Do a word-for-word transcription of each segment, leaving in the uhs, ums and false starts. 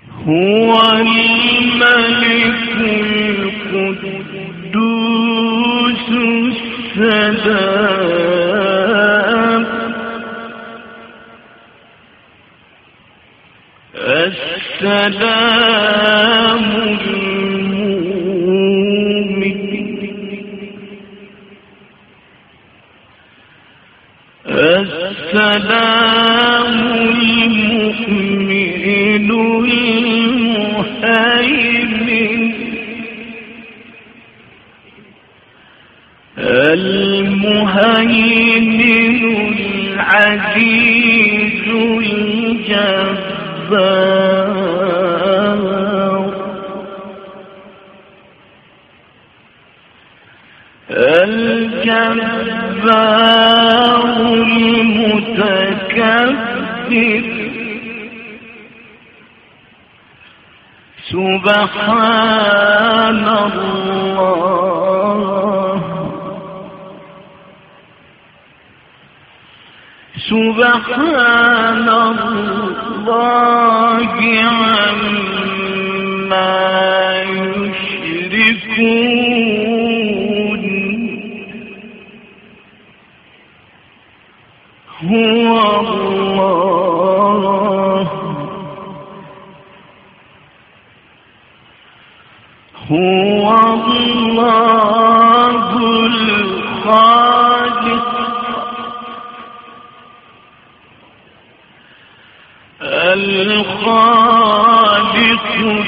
هو الملك القدوس السلام السلام المؤمن السلام المؤمن المهيمن المهيمن العزيز الجبار الجبار المتكبر سبحان الله سبحان الله عما يشركون هو الله هو الله الخالق الخالق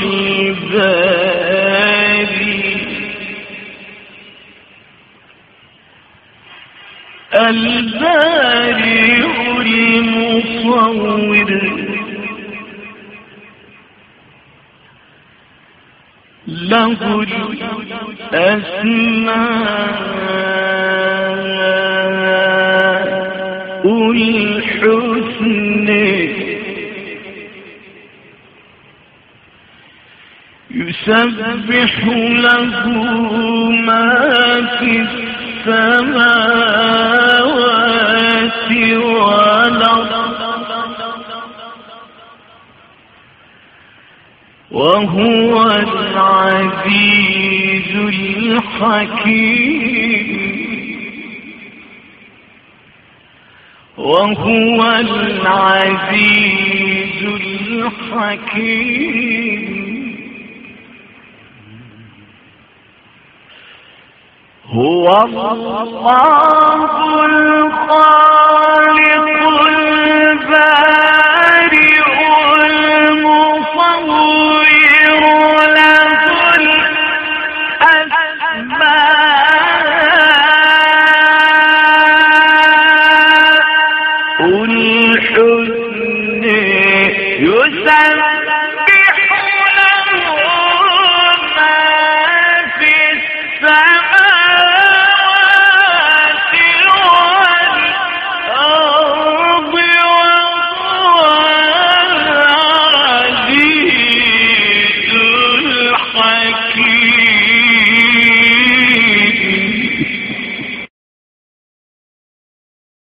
الباري البارئ المصور له الأسماء الحسنى يسبح له ما في السماوات والأرض وهو العزيز الحكيم وهو العزيز الحكيم هو الله